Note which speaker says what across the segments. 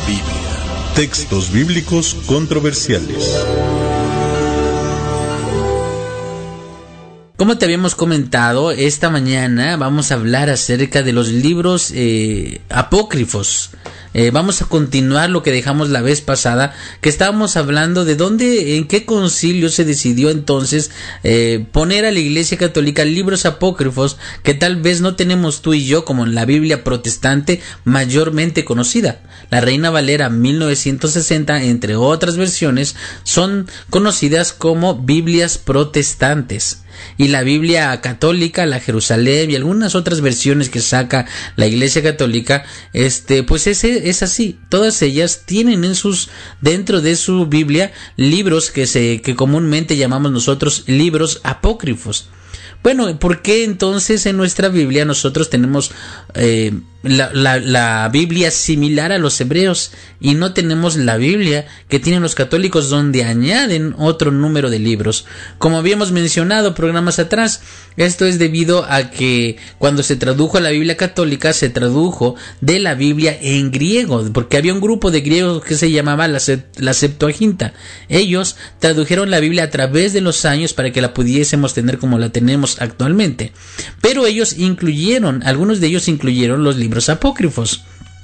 Speaker 1: Biblia. Textos bíblicos controversiales.
Speaker 2: Como te habíamos comentado, esta mañana vamos a hablar acerca de los libros apócrifos. Vamos a continuar lo que dejamos la vez pasada, que estábamos hablando de en qué concilio se decidió entonces poner a la Iglesia Católica libros apócrifos que tal vez no tenemos tú y yo, como en la Biblia protestante mayormente conocida. La Reina Valera 1960, entre otras versiones, son conocidas como Biblias protestantes. Y la Biblia católica, la Jerusalén y algunas otras versiones que saca la Iglesia Católica, pues es así. Todas ellas tienen dentro de su Biblia libros que comúnmente llamamos nosotros libros apócrifos. Bueno, ¿por qué entonces en nuestra Biblia nosotros tenemos la Biblia similar a los hebreos y no tenemos la Biblia que tienen los católicos, donde añaden otro número de libros? Como habíamos mencionado programas atrás, esto es debido a que cuando se tradujo la Biblia católica, se tradujo de la Biblia en griego, porque había un grupo de griegos que se llamaba la Septuaginta. Ellos tradujeron la Biblia a través de los años para que la pudiésemos tener como la tenemos actualmente, pero algunos de ellos incluyeron los libros apócrifos.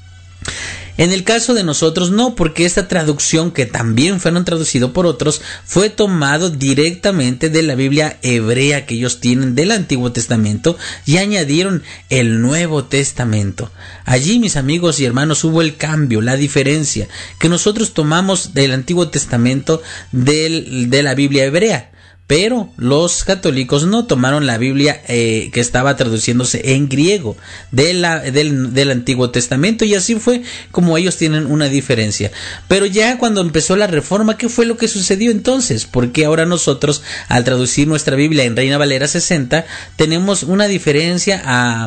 Speaker 2: En el caso de nosotros no, porque esta traducción, que también fueron traducidos por otros, fue tomado directamente de la Biblia hebrea que ellos tienen del Antiguo Testamento y añadieron el Nuevo Testamento. Allí, mis amigos y hermanos, hubo el cambio, la diferencia, que nosotros tomamos del Antiguo Testamento de la Biblia hebrea. Pero los católicos no tomaron la Biblia que estaba traduciéndose en griego del Antiguo Testamento, y así fue como ellos tienen una diferencia. Pero ya cuando empezó la Reforma, ¿qué fue lo que sucedió entonces? Porque ahora nosotros, al traducir nuestra Biblia en Reina Valera 60, tenemos una diferencia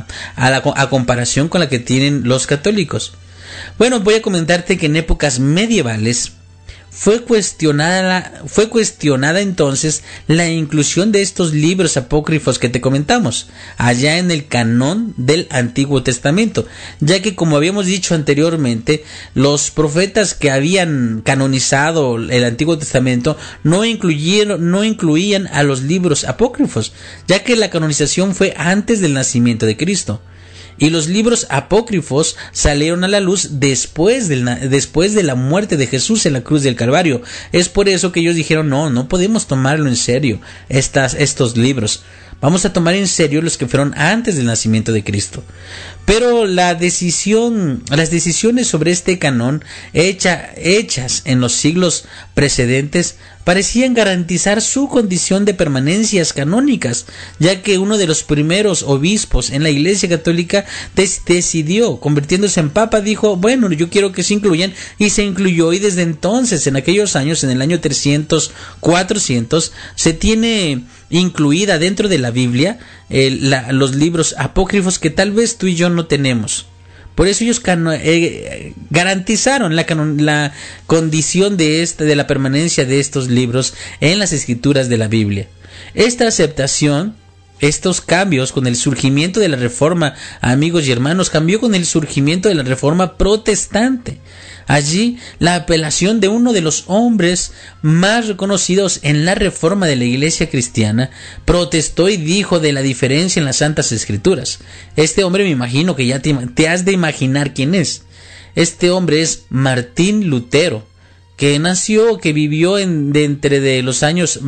Speaker 2: a comparación con la que tienen los católicos. Bueno, voy a comentarte que en épocas medievales fue cuestionada entonces la inclusión de estos libros apócrifos que te comentamos allá en el canon del Antiguo Testamento, ya que, como habíamos dicho anteriormente, los profetas que habían canonizado el Antiguo Testamento no incluían a los libros apócrifos, ya que la canonización fue antes del nacimiento de Cristo. Y los libros apócrifos salieron a la luz después de la muerte de Jesús en la cruz del Calvario. Es por eso que ellos dijeron, no podemos tomarlo en serio, estos libros. Vamos a tomar en serio los que fueron antes del nacimiento de Cristo. Pero las decisiones sobre este canon hechas en los siglos precedentes parecían garantizar su condición de permanencias canónicas, ya que uno de los primeros obispos en la Iglesia Católica decidió, convirtiéndose en papa, dijo, bueno, yo quiero que se incluyan, y se incluyó, y desde entonces, en aquellos años, en el año 300, 400, se tiene incluida dentro de la Biblia los libros apócrifos que tal vez tú y yo no tenemos. Por eso ellos garantizaron la condición de la permanencia de estos libros en las escrituras de la Biblia. Esta aceptación, estos cambios con el surgimiento de la Reforma, amigos y hermanos, cambió con el surgimiento de la Reforma protestante. Allí, la apelación de uno de los hombres más reconocidos en la Reforma de la Iglesia cristiana protestó y dijo de la diferencia en las Santas Escrituras. Este hombre, me imagino que ya te has de imaginar quién es. Este hombre es Martín Lutero, que vivió entre los años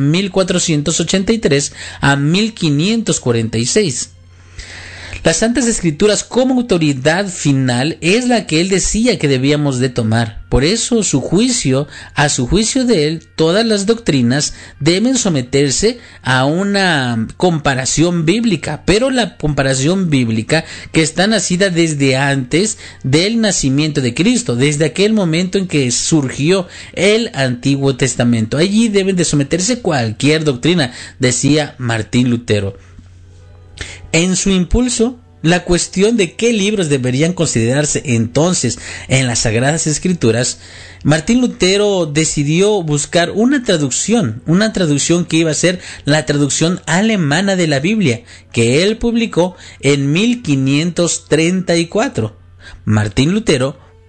Speaker 2: 1483 a 1546. Las Santas Escrituras, como autoridad final, es la que él decía que debíamos de tomar. Por eso, a su juicio de él, todas las doctrinas deben someterse a una comparación bíblica, pero la comparación bíblica que está nacida desde antes del nacimiento de Cristo, desde aquel momento en que surgió el Antiguo Testamento. Allí deben de someterse cualquier doctrina, decía Martín Lutero. En su impulso, la cuestión de qué libros deberían considerarse entonces en las Sagradas Escrituras, Martín Lutero decidió buscar una traducción que iba a ser la traducción alemana de la Biblia, que él publicó en 1534. Martín Lutero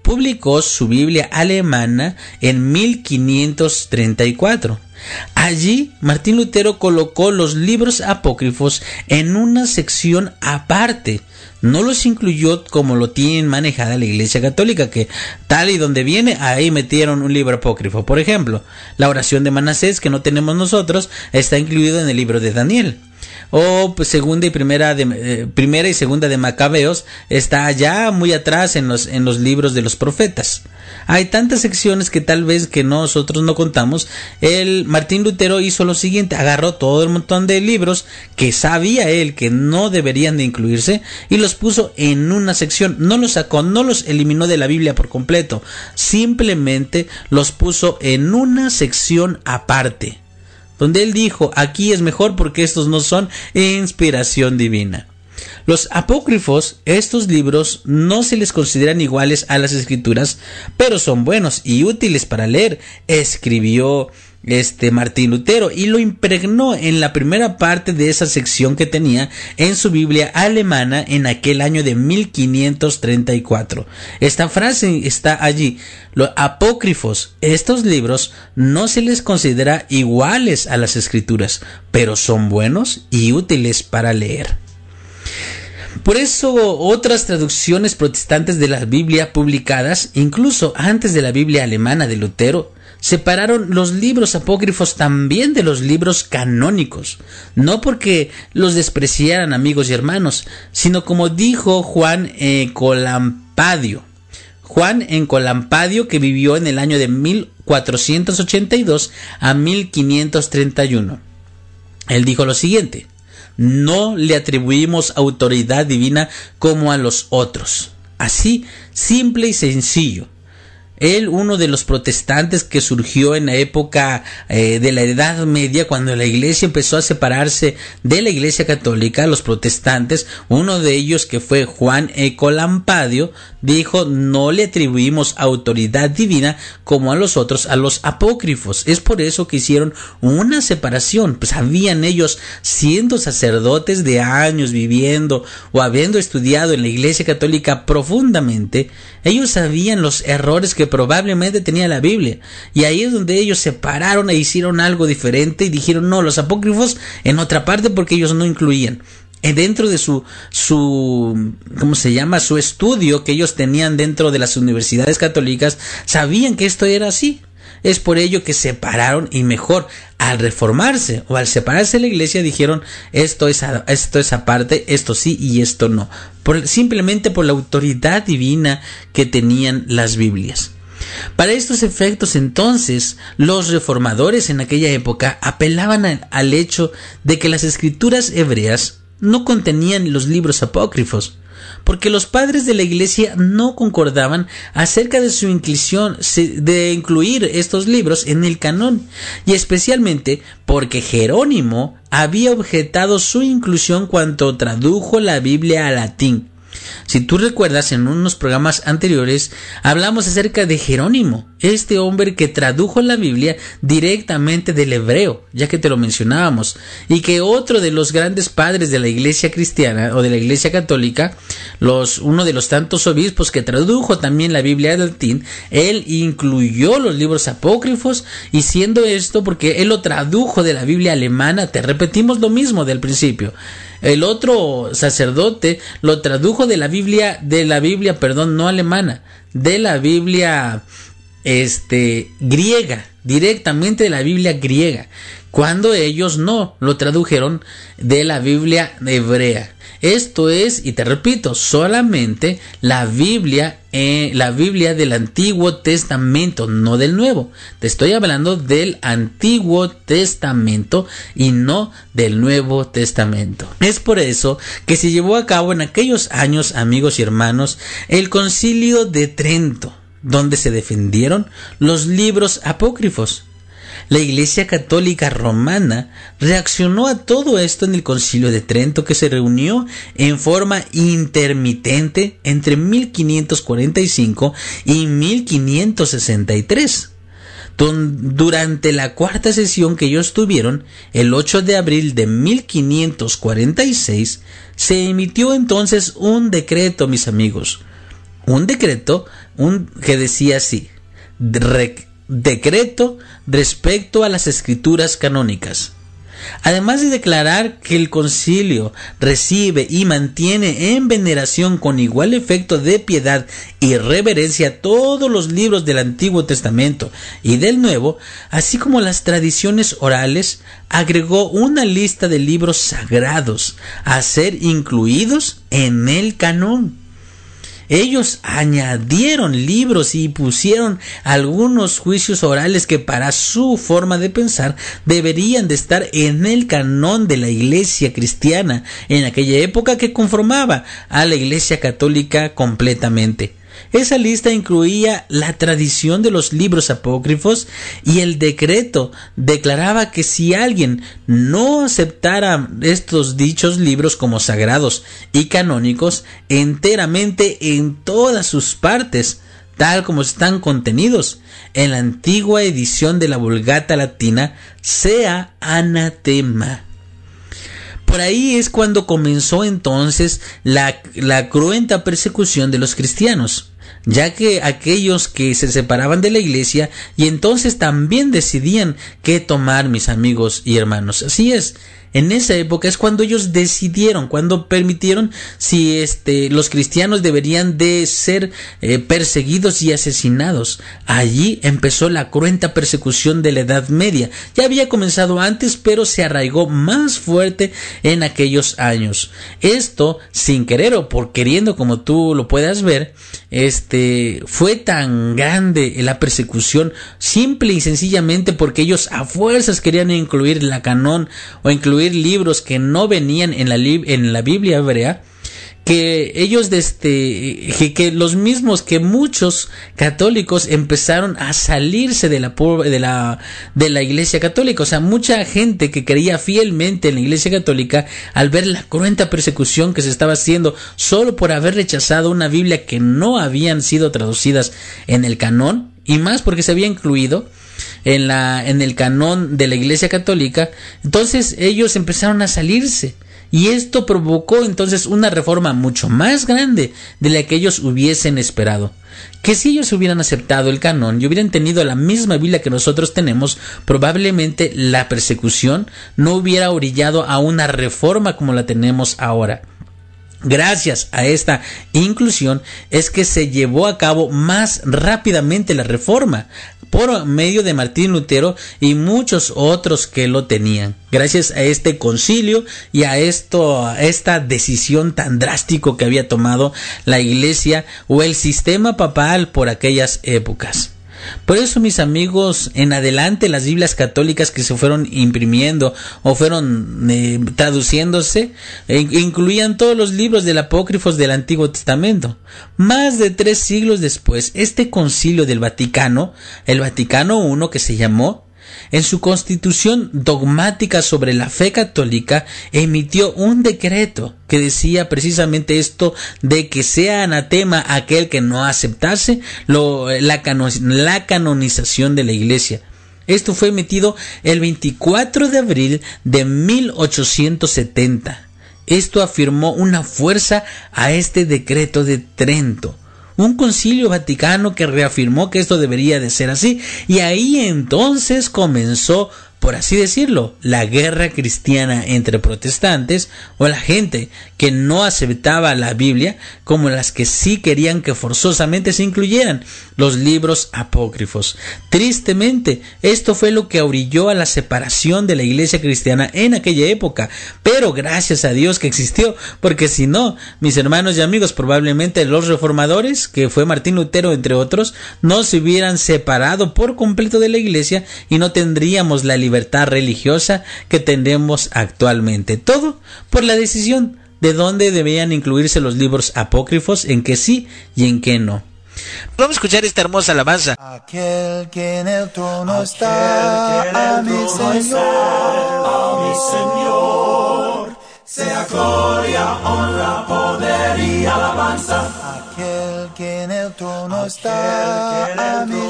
Speaker 2: publicó su Biblia alemana en 1534. Allí, Martín Lutero colocó los libros apócrifos en una sección aparte. No los incluyó como lo tienen manejada la Iglesia Católica, que tal y donde viene, ahí metieron un libro apócrifo. Por ejemplo, la oración de Manasés, que no tenemos nosotros, está incluido en el libro de Daniel. O pues, primera y segunda de Macabeos está allá muy atrás en los libros de los profetas. Hay tantas secciones que tal vez que nosotros no contamos. El Martín Lutero hizo lo siguiente: agarró todo el montón de libros que sabía él que no deberían de incluirse y los puso en una sección. No los sacó, no los eliminó de la Biblia por completo, simplemente los puso en una sección aparte, donde él dijo: aquí es mejor porque estos no son inspiración divina. Los apócrifos, estos libros, no se les consideran iguales a las escrituras, pero son buenos y útiles para leer. Escribió Martín Lutero y lo impregnó en la primera parte de esa sección que tenía en su Biblia alemana en aquel año de 1534. Esta frase está allí: los apócrifos, estos libros, no se les considera iguales a las escrituras, pero son buenos y útiles para leer. Por eso otras traducciones protestantes de la Biblia publicadas, incluso antes de la Biblia alemana de Lutero, separaron los libros apócrifos también de los libros canónicos, no porque los despreciaran, amigos y hermanos, sino como dijo Juan Colampadio, que vivió en el año de 1482 a 1531. Él dijo lo siguiente: no le atribuimos autoridad divina como a los otros. Así, simple y sencillo. Él, uno de los protestantes que surgió en la época de la Edad Media, cuando la iglesia empezó a separarse de la iglesia católica, los protestantes, uno de ellos, que fue Juan Colampadio, dijo: no le atribuimos autoridad divina como a los otros, a los apócrifos. Es por eso que hicieron una separación. Pues habían ellos, siendo sacerdotes de años, viviendo o habiendo estudiado en la iglesia católica profundamente, ellos sabían los errores que probablemente tenía la Biblia, y ahí es donde ellos separaron e hicieron algo diferente y dijeron: no, los apócrifos en otra parte, porque ellos no incluían. Dentro de su estudio que ellos tenían dentro de las universidades católicas, sabían que esto era así. Es por ello que separaron, y mejor, al reformarse o al separarse de la iglesia, dijeron: esto es aparte, esto sí y esto no, simplemente por la autoridad divina que tenían las Biblias. Para estos efectos, entonces, los reformadores en aquella época apelaban al hecho de que las escrituras hebreas no contenían los libros apócrifos, porque los padres de la iglesia no concordaban acerca de su inclinación de incluir estos libros en el canon, y especialmente porque Jerónimo había objetado su inclusión cuando tradujo la Biblia al latín. Si tú recuerdas, en unos programas anteriores hablamos acerca de Jerónimo, este hombre que tradujo la Biblia directamente del hebreo, ya que te lo mencionábamos, y que otro de los grandes padres de la iglesia cristiana o de la iglesia católica, uno de los tantos obispos que tradujo también la Biblia al latín, él incluyó los libros apócrifos, y siendo esto porque él lo tradujo de la Biblia alemana. Te repetimos lo mismo del principio. El otro sacerdote lo tradujo de la Biblia, no alemana, de la Biblia griega, directamente de la Biblia griega, cuando ellos no lo tradujeron de la Biblia hebrea. Esto es, y te repito, solamente la Biblia del Antiguo Testamento, no del Nuevo. Te estoy hablando del Antiguo Testamento y no del Nuevo Testamento. Es por eso que se llevó a cabo en aquellos años, amigos y hermanos, el Concilio de Trento, donde se defendieron los libros apócrifos. La Iglesia Católica Romana reaccionó a todo esto en el Concilio de Trento, que se reunió en forma intermitente entre 1545 y 1563. Durante la cuarta sesión que ellos tuvieron, el 8 de abril de 1546, se emitió entonces un decreto, mis amigos. Un decreto que decía así: decreto respecto a las escrituras canónicas. Además de declarar que el concilio recibe y mantiene en veneración con igual efecto de piedad y reverencia todos los libros del Antiguo Testamento y del Nuevo, así como las tradiciones orales, agregó una lista de libros sagrados a ser incluidos en el canon. Ellos añadieron libros y pusieron algunos juicios orales que para su forma de pensar deberían de estar en el canon de la Iglesia cristiana en aquella época, que conformaba a la Iglesia católica completamente. Esa lista incluía la tradición de los libros apócrifos, y el decreto declaraba que si alguien no aceptara estos dichos libros como sagrados y canónicos enteramente en todas sus partes, tal como están contenidos en la antigua edición de la Vulgata latina, sea anatema. Por ahí es cuando comenzó entonces la cruenta persecución de los cristianos, ya que aquellos que se separaban de la iglesia y entonces también decidían qué tomar, mis amigos y hermanos. Así es, en esa época es cuando ellos decidieron, cuando permitieron si los cristianos deberían de ser perseguidos y asesinados. Allí empezó la cruenta persecución de la Edad Media. Ya había comenzado antes, pero se arraigó más fuerte en aquellos años. Esto, sin querer o por queriendo, como tú lo puedas ver, fue tan grande la persecución, simple y sencillamente porque ellos a fuerzas querían incluir la canón o incluir libros que no venían en la Biblia hebrea, que ellos que los mismos que muchos católicos empezaron a salirse de la Iglesia católica. O sea, mucha gente que creía fielmente en la Iglesia católica, al ver la cruenta persecución que se estaba haciendo solo por haber rechazado una Biblia que no habían sido traducidas en el canón, y más porque se había incluido en el canón de la Iglesia católica, entonces ellos empezaron a salirse. Y esto provocó entonces una reforma mucho más grande de la que ellos hubiesen esperado. Que si ellos hubieran aceptado el canon y hubieran tenido la misma Biblia que nosotros tenemos, probablemente la persecución no hubiera orillado a una reforma como la tenemos ahora. Gracias a esta inclusión es que se llevó a cabo más rápidamente la reforma por medio de Martín Lutero y muchos otros que lo tenían. Gracias a este concilio y a esta decisión tan drástico que había tomado la Iglesia o el sistema papal por aquellas épocas. Por eso, mis amigos, en adelante las Biblias católicas que se fueron imprimiendo o fueron traduciéndose incluían todos los libros del apócrifos del Antiguo Testamento. Más de 3 siglos después, este concilio del Vaticano, el Vaticano I, que se llamó, en su constitución dogmática sobre la fe católica, emitió un decreto que decía precisamente esto, de que sea anatema aquel que no aceptase la canonización de la Iglesia. Esto fue emitido el 24 de abril de 1870. Esto afirmó una fuerza a este decreto de Trento. Un concilio vaticano que reafirmó que esto debería de ser así, y ahí entonces comenzó, por así decirlo, la guerra cristiana entre protestantes o la gente que no aceptaba la Biblia, como las que sí querían que forzosamente se incluyeran los libros apócrifos. Tristemente, esto fue lo que orilló a la separación de la Iglesia cristiana en aquella época, pero gracias a Dios que existió, porque si no, mis hermanos y amigos, probablemente los reformadores, que fue Martín Lutero entre otros, no se hubieran separado por completo de la Iglesia y no tendríamos la libertad religiosa que tenemos actualmente. Todo por la decisión de dónde debían incluirse los libros apócrifos, en que sí y en que no. Vamos a escuchar esta hermosa alabanza.
Speaker 3: Aquel que en el trono está, a mi Señor, sea gloria, honra, poder y alabanza. Aquel que en el trono está, a mi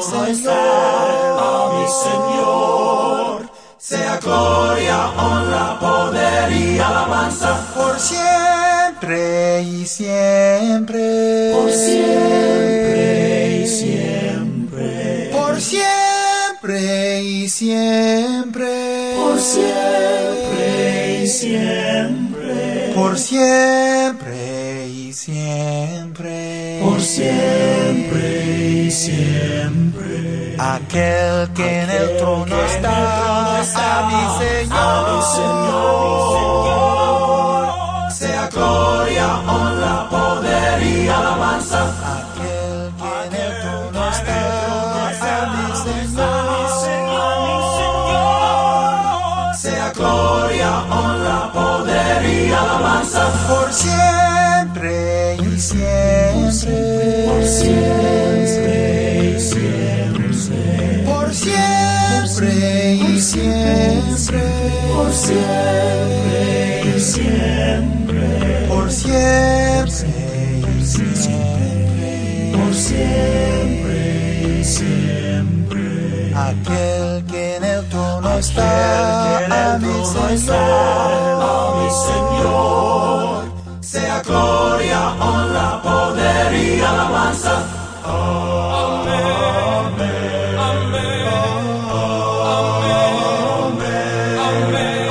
Speaker 3: Señor, sea gloria, honra, poder y alabanza. Por siempre y siempre. Por siempre siempre, por siempre y siempre, por siempre y siempre, por siempre y siempre, por siempre y siempre. Aquel que en el trono está, a mi Señor, sea gloria, honra, poder y alabanza. Aquel que en el trono está, a mi Señor, sea gloria, honra, poder y alabanza. Por siempre y siempre, por siempre y siempre, por siempre y siempre, por siempre y siempre, por siempre y siempre, por siempre y siempre. Aquel que en el trono está, a mi Señor, sea gloria, honra, poder y alabanza. Amén, amén, amén, amén,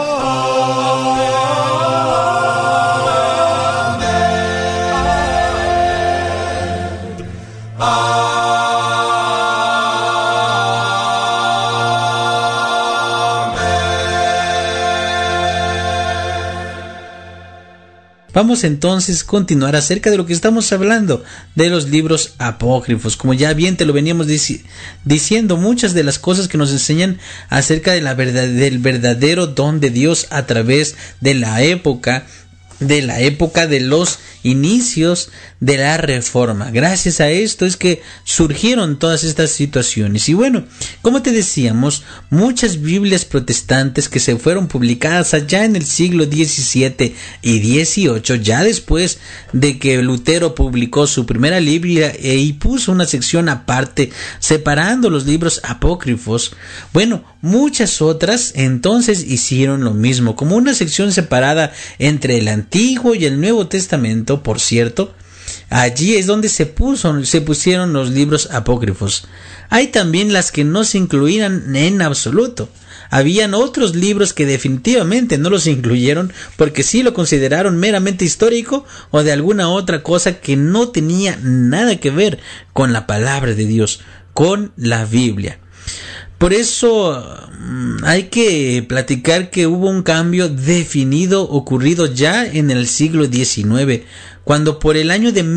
Speaker 2: Vamos entonces a continuar acerca de lo que estamos hablando, de los libros apócrifos. Como ya bien te lo veníamos diciendo, muchas de las cosas que nos enseñan acerca de del verdadero don de Dios a través de la época de los inicios de la Reforma. Gracias a esto es que surgieron todas estas situaciones. Y bueno, como te decíamos, muchas Biblias protestantes que se fueron publicadas allá en el siglo XVII y XVIII, ya después de que Lutero publicó su primera Biblia y puso una sección aparte separando los libros apócrifos, bueno, muchas otras entonces hicieron lo mismo, como una sección separada entre el Antiguo y el Nuevo Testamento. Por cierto, allí es donde se pusieron los libros apócrifos. Hay también las que no se incluían en absoluto. Habían otros libros que definitivamente no los incluyeron porque sí lo consideraron meramente histórico o de alguna otra cosa que no tenía nada que ver con la palabra de Dios, con la Biblia. Por eso hay que platicar que hubo un cambio definido ocurrido ya en el siglo XIX, cuando por el año de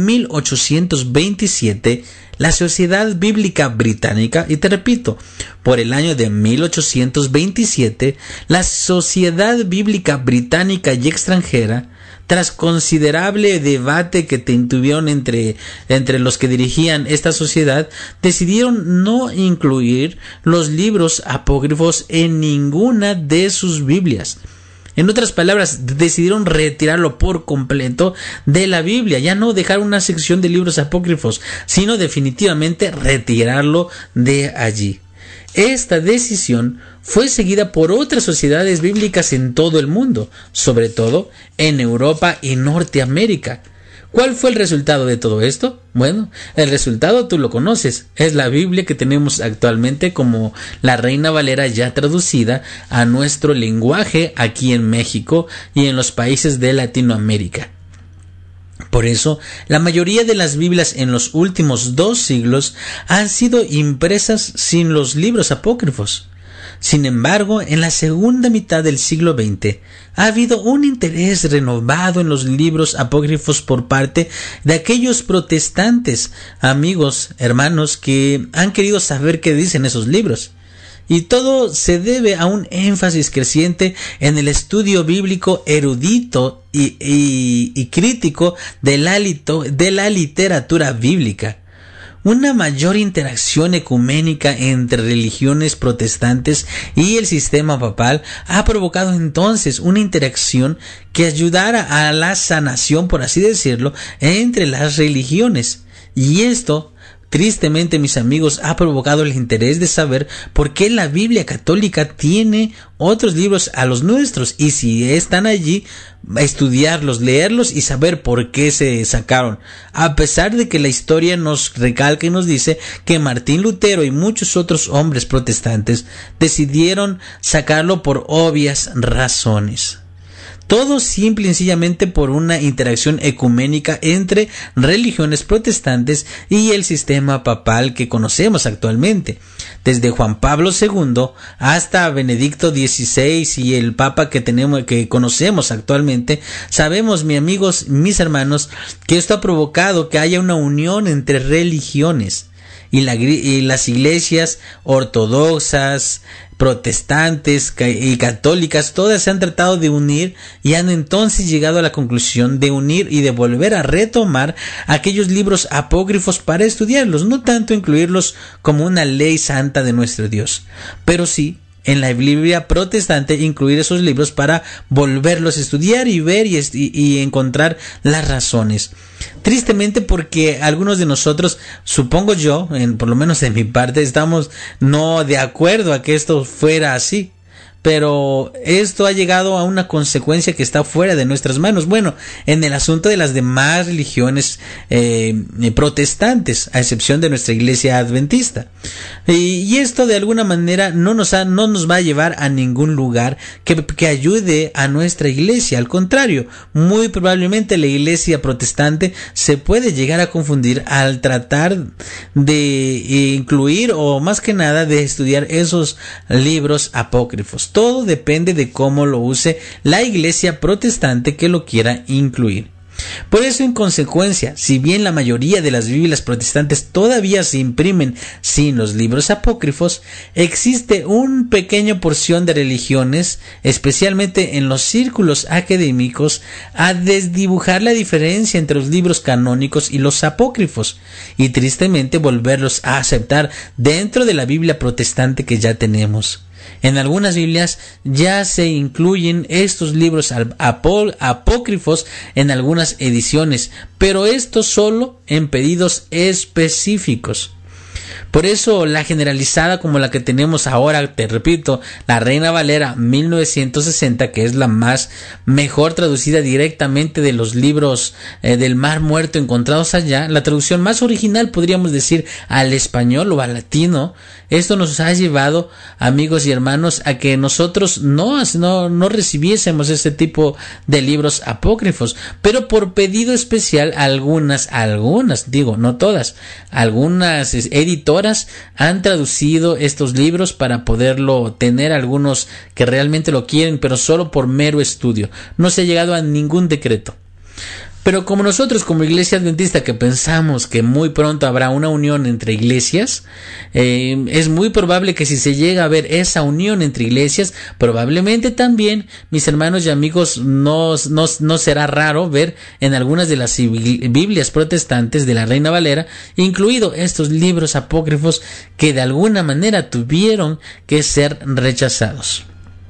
Speaker 2: 1827 la Sociedad Bíblica Británica, y te repito, por el año de 1827 la Sociedad Bíblica Británica y extranjera, tras considerable debate que tuvieron entre los que dirigían esta sociedad, decidieron no incluir los libros apócrifos en ninguna de sus Biblias. En otras palabras, decidieron retirarlo por completo de la Biblia, ya no dejar una sección de libros apócrifos, sino definitivamente retirarlo de allí. Esta decisión fue seguida por otras sociedades bíblicas en todo el mundo, sobre todo en Europa y Norteamérica. ¿Cuál fue el resultado de todo esto? Bueno, el resultado tú lo conoces, es la Biblia que tenemos actualmente como la Reina Valera ya traducida a nuestro lenguaje aquí en México y en los países de Latinoamérica. Por eso, la mayoría de las Biblias en los últimos 2 siglos han sido impresas sin los libros apócrifos. Sin embargo, en la segunda mitad del siglo XX ha habido un interés renovado en los libros apócrifos por parte de aquellos protestantes, amigos, hermanos, que han querido saber qué dicen esos libros. Y todo se debe a un énfasis creciente en el estudio bíblico erudito y crítico de la literatura bíblica. Una mayor interacción ecuménica entre religiones protestantes y el sistema papal ha provocado entonces una interacción que ayudara a la sanación, por así decirlo, entre las religiones. Y esto tristemente, mis amigos, ha provocado el interés de saber por qué la Biblia católica tiene otros libros a los nuestros, y si están allí, estudiarlos, leerlos y saber por qué se sacaron, a pesar de que la historia nos recalca y nos dice que Martín Lutero y muchos otros hombres protestantes decidieron sacarlo por obvias razones. Todo simple y sencillamente por una interacción ecuménica entre religiones protestantes y el sistema papal que conocemos actualmente. Desde Juan Pablo II hasta Benedicto XVI y el Papa que conocemos actualmente, sabemos, mis amigos, mis hermanos, que esto ha provocado que haya una unión entre religiones. Y las iglesias ortodoxas, protestantes y católicas, todas se han tratado de unir y han entonces llegado a la conclusión de unir y de volver a retomar aquellos libros apócrifos para estudiarlos, no tanto incluirlos como una ley santa de nuestro Dios, pero sí en la Biblia protestante incluir esos libros para volverlos a estudiar y ver y encontrar las razones. Tristemente, porque algunos de nosotros, supongo yo, por lo menos de mi parte, estamos no de acuerdo a que esto fuera así. Pero esto ha llegado a una consecuencia que está fuera de nuestras manos. Bueno, en el asunto de las demás religiones protestantes, a excepción de nuestra iglesia adventista. Y esto de alguna manera no nos va a llevar a ningún lugar que ayude a nuestra iglesia. Al contrario, muy probablemente la iglesia protestante se puede llegar a confundir al tratar de incluir, o más que nada de estudiar esos libros apócrifos. Todo depende de cómo lo use la iglesia protestante que lo quiera incluir. Por eso, en consecuencia, si bien la mayoría de las Biblias protestantes todavía se imprimen sin los libros apócrifos, existe una pequeña porción de religiones, especialmente en los círculos académicos, a desdibujar la diferencia entre los libros canónicos y los apócrifos, y tristemente volverlos a aceptar dentro de la Biblia protestante que ya tenemos. En algunas Biblias ya se incluyen estos libros apócrifos en algunas ediciones, pero esto solo en pedidos específicos. Por eso la generalizada como la que tenemos ahora, te repito, la Reina Valera 1960, que es la más mejor traducida directamente de los libros del Mar Muerto encontrados allá, la traducción más original, podríamos decir, al español o al latino. Esto nos ha llevado, amigos y hermanos, a que nosotros no recibiésemos este tipo de libros apócrifos, pero por pedido especial algunas, digo, no todas, algunas editoras han traducido estos libros para poderlo tener, algunos que realmente lo quieren, pero solo por mero estudio. No se ha llegado a ningún decreto. Pero como nosotros, como iglesia adventista, que pensamos que muy pronto habrá una unión entre iglesias, es muy probable que si se llega a ver esa unión entre iglesias, probablemente también, mis hermanos y amigos, no será raro ver en algunas de las Biblias protestantes de la Reina Valera, incluido estos libros apócrifos que de alguna manera tuvieron que ser rechazados.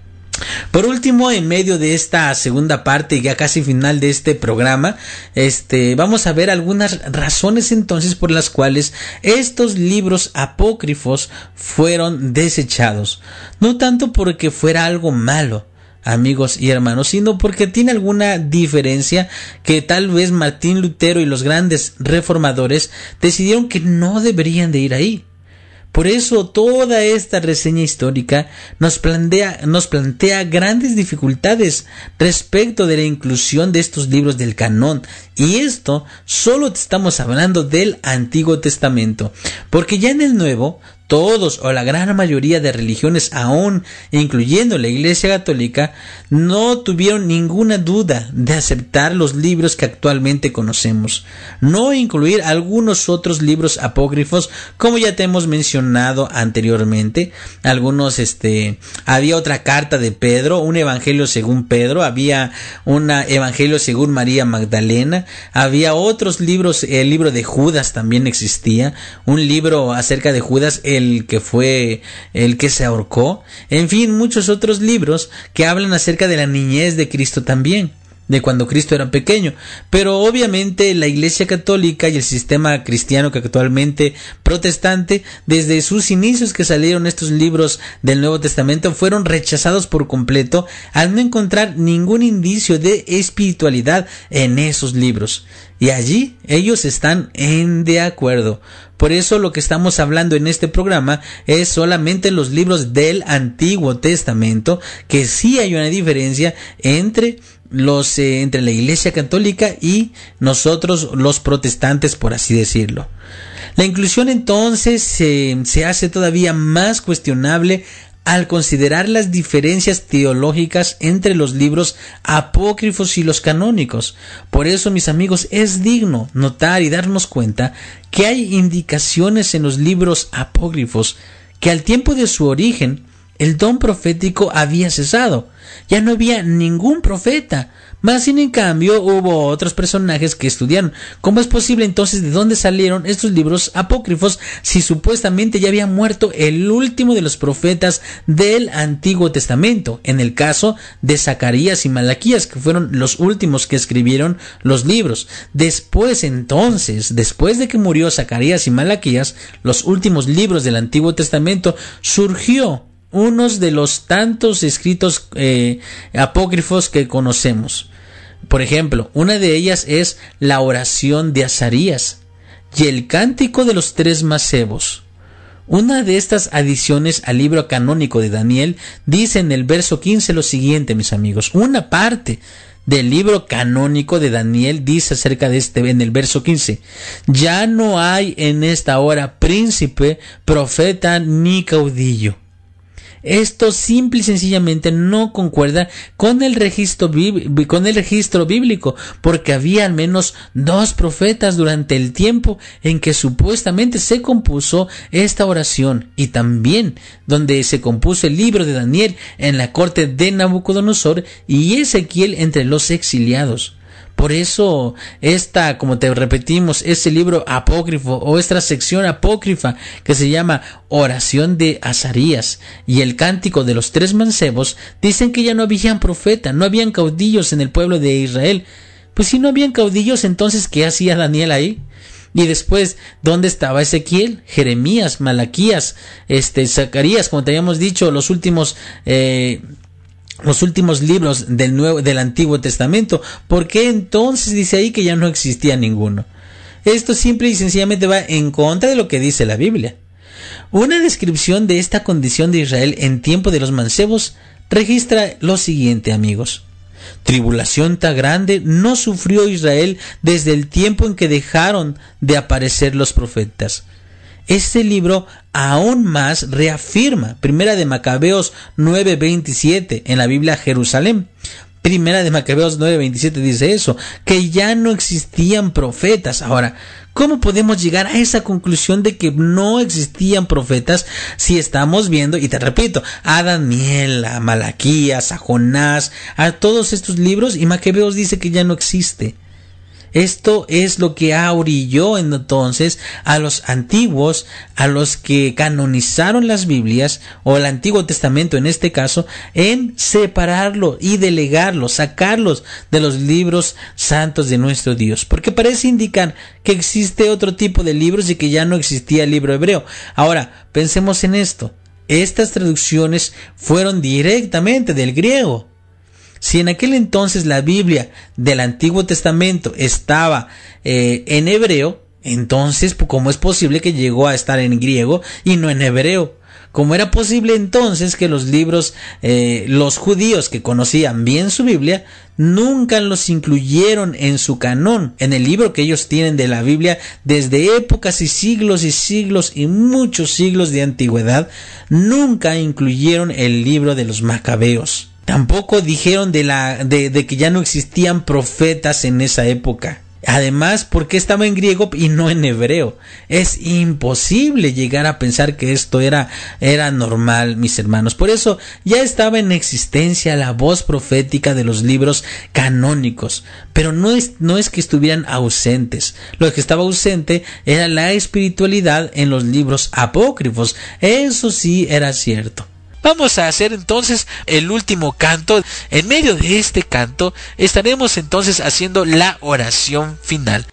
Speaker 2: Por último, en medio de esta segunda parte, ya casi final de este programa, vamos a ver algunas razones entonces por las cuales estos libros apócrifos fueron desechados. No tanto porque fuera algo malo, amigos y hermanos, sino porque tiene alguna diferencia que tal vez Martín Lutero y los grandes reformadores decidieron que no deberían de ir ahí. Por eso toda esta reseña histórica nos plantea grandes dificultades respecto de la inclusión de estos libros del canon. Y esto solo estamos hablando del Antiguo Testamento, porque ya en el Nuevo, todos o la gran mayoría de religiones, aún incluyendo la Iglesia Católica, no tuvieron ninguna duda de aceptar los libros que actualmente conocemos, no incluir algunos otros libros apócrifos, como ya te hemos mencionado anteriormente. Algunos, había otra carta de Pedro, un evangelio según Pedro, había un evangelio según María Magdalena, había otros libros, el libro de Judas también existía, un libro acerca de Judas, el que fue el que se ahorcó, en fin, muchos otros libros que hablan acerca de la niñez de Cristo también. de cuando Cristo era pequeño, pero obviamente la Iglesia Católica y el sistema cristiano que actualmente protestante, desde sus inicios que salieron estos libros del Nuevo Testamento, fueron rechazados por completo al no encontrar ningún indicio de espiritualidad en esos libros. Y allí ellos están de acuerdo. Por eso lo que estamos hablando en este programa es solamente los libros del Antiguo Testamento, que sí hay una diferencia entre la Iglesia Católica y nosotros los protestantes, por así decirlo. La inclusión entonces se hace todavía más cuestionable al considerar las diferencias teológicas entre los libros apócrifos y los canónicos. Por eso, mis amigos, es digno notar y darnos cuenta que hay indicaciones en los libros apócrifos que al tiempo de su origen el don profético había cesado. Ya no había ningún profeta. Más sin en cambio hubo otros personajes que estudiaron. ¿Cómo es posible entonces de dónde salieron estos libros apócrifos si supuestamente ya había muerto el último de los profetas del Antiguo Testamento? En el caso de Zacarías y Malaquías, que fueron los últimos que escribieron los libros. Después de que murió Zacarías y Malaquías, los últimos libros del Antiguo Testamento, surgió unos de los tantos escritos apócrifos que conocemos. Por ejemplo, una de ellas es la oración de Azarías y el cántico de los 3 macebos. Una de estas adiciones al libro canónico de Daniel dice en el verso 15 lo siguiente, mis amigos. Una parte del libro canónico de Daniel dice acerca de en el verso 15: ya no hay en esta hora príncipe, profeta ni caudillo. Esto simple y sencillamente no concuerda con el registro bíblico, porque había al menos 2 profetas durante el tiempo en que supuestamente se compuso esta oración, y también donde se compuso el libro de Daniel en la corte de Nabucodonosor y Ezequiel entre los exiliados. Por eso, como te repetimos, ese libro apócrifo o esta sección apócrifa que se llama Oración de Azarías y el Cántico de los 3 mancebos, dicen que ya no habían profeta, no habían caudillos en el pueblo de Israel. Pues si no habían caudillos, entonces ¿qué hacía Daniel ahí? Y después, ¿dónde estaba Ezequiel, Jeremías, Malaquías, Zacarías, como te habíamos dicho, los últimos libros del Antiguo Testamento? ¿Por qué entonces dice ahí que ya no existía ninguno? Esto simple y sencillamente va en contra de lo que dice la Biblia. Una descripción de esta condición de Israel en tiempo de los mancebos registra lo siguiente, amigos. Tribulación tan grande no sufrió Israel desde el tiempo en que dejaron de aparecer los profetas. Este libro aún más reafirma Primera de Macabeos 9:27 en la Biblia Jerusalén. Primera de Macabeos 9:27 dice eso, que ya no existían profetas. Ahora, ¿cómo podemos llegar a esa conclusión de que no existían profetas si estamos viendo, y te repito, a Daniel, a Malaquías, a Jonás, a todos estos libros, y Macabeos dice que ya no existe? Esto es lo que orilló entonces a los antiguos, a los que canonizaron las Biblias, o el Antiguo Testamento en este caso, en separarlo y delegarlo, sacarlos de los libros santos de nuestro Dios. Porque parece indicar que existe otro tipo de libros y que ya no existía el libro hebreo. Ahora, pensemos en esto. Estas traducciones fueron directamente del griego. Si en aquel entonces la Biblia del Antiguo Testamento estaba en hebreo, entonces, ¿cómo es posible que llegó a estar en griego y no en hebreo? ¿Cómo era posible entonces que los libros, los judíos que conocían bien su Biblia, nunca los incluyeron en su canón, en el libro que ellos tienen de la Biblia desde épocas y siglos y muchos siglos de antigüedad? Nunca incluyeron el libro de los Macabeos. Tampoco dijeron de que ya no existían profetas en esa época. Además, ¿por qué estaba en griego y no en hebreo? Es imposible llegar a pensar que esto era normal, mis hermanos. Por eso ya estaba en existencia la voz profética de los libros canónicos. Pero no es que estuvieran ausentes. Lo que estaba ausente era la espiritualidad en los libros apócrifos. Eso sí era cierto. Vamos a hacer entonces el último canto. En medio de este canto estaremos entonces haciendo la oración final.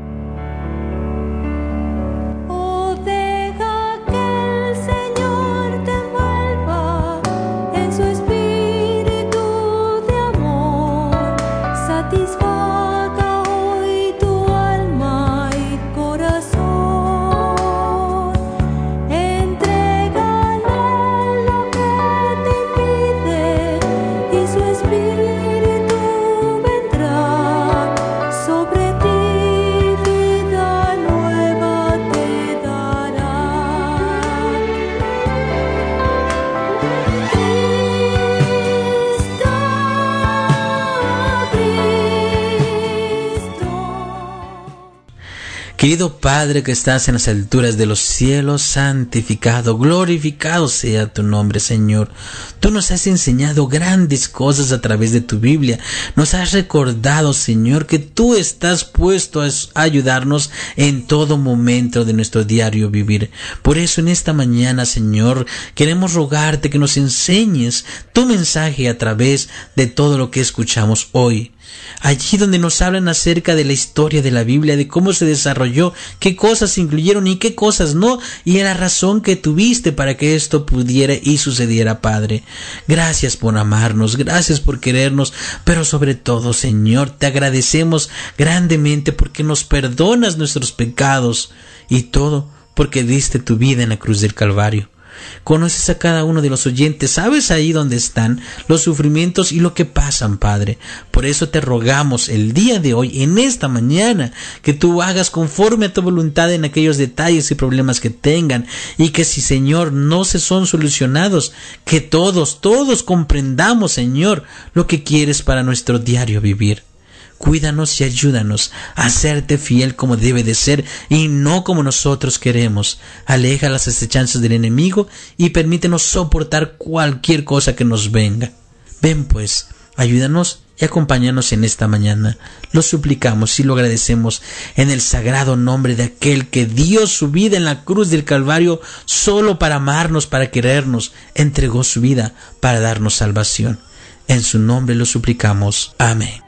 Speaker 2: Querido Padre que estás en las alturas de los cielos, santificado, glorificado sea tu nombre, Señor. Tú nos has enseñado grandes cosas a través de tu Biblia. Nos has recordado, Señor, que tú estás puesto a ayudarnos en todo momento de nuestro diario vivir. Por eso en esta mañana, Señor, queremos rogarte que nos enseñes tu mensaje a través de todo lo que escuchamos hoy. Allí donde nos hablan acerca de la historia de la Biblia, de cómo se desarrolló, qué cosas incluyeron y qué cosas no, y la razón que tuviste para que esto pudiera y sucediera, Padre. Gracias por amarnos, gracias por querernos, pero sobre todo, Señor, te agradecemos grandemente porque nos perdonas nuestros pecados y todo porque diste tu vida en la cruz del Calvario. Conoces a cada uno de los oyentes, sabes ahí donde están los sufrimientos y lo que pasan, Padre. Por eso te rogamos el día de hoy, en esta mañana, que tú hagas conforme a tu voluntad en aquellos detalles y problemas que tengan, y que si, Señor, no se son solucionados, que todos comprendamos, Señor, lo que quieres para nuestro diario vivir. Cuídanos y ayúdanos a serte fiel como debe de ser y no como nosotros queremos. Aleja las acechanzas del enemigo y permítenos soportar cualquier cosa que nos venga. Ven pues, ayúdanos y acompáñanos en esta mañana. Lo suplicamos y lo agradecemos en el sagrado nombre de aquel que dio su vida en la cruz del Calvario solo para amarnos, para querernos, entregó su vida para darnos salvación. En su nombre lo suplicamos. Amén.